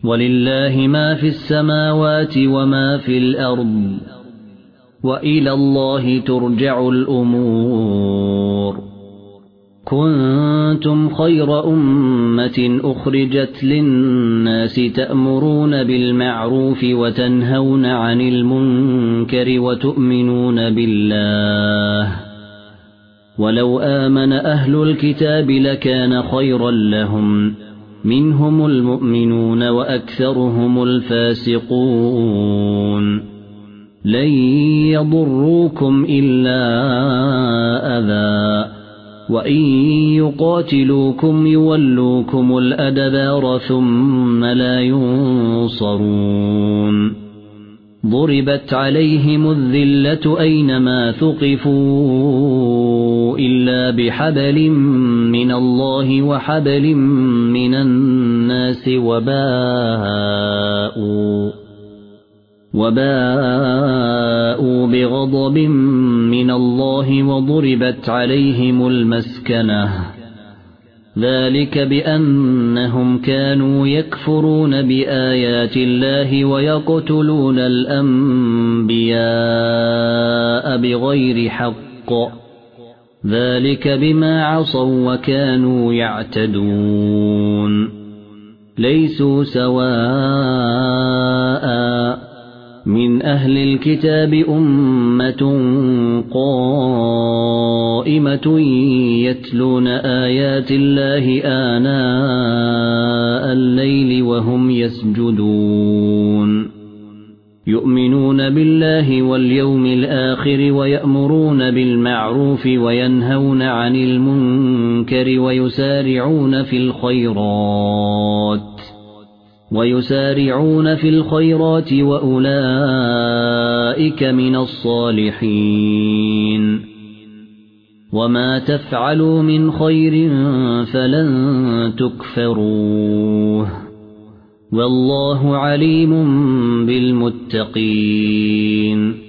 ولله ما في السماوات وما في الأرض وإلى الله ترجع الأمور كنتم خير أمة أخرجت للناس تأمرون بالمعروف وتنهون عن المنكر وتؤمنون بالله ولو آمن أهل الكتاب لكان خيرا لهم منهم المؤمنون وأكثرهم الفاسقون لن يضروكم إلا أذى وإن يقاتلوكم يولوكم الأدبار ثم لا ينصرون ضربت عليهم الذلة أينما ثقفوا إلا بحبل من الله وحبل من الناس وباءوا بغضب من الله وضربت عليهم المسكنة ذلك بأنهم كانوا يكفرون بآيات الله ويقتلون الأنبياء بغير حق ذلك بما عصوا وكانوا يعتدون ليسوا سواء من أهل الكتاب أمة قائمة يتلون آيات الله آناء الليل وهم يسجدون يؤمنون بالله واليوم الآخر ويأمرون بالمعروف وينهون عن المنكر ويسارعون في الخيرات وأولئك من الصالحين وما تفعلوا من خير فلن تكفروه والله عليم بالمتقين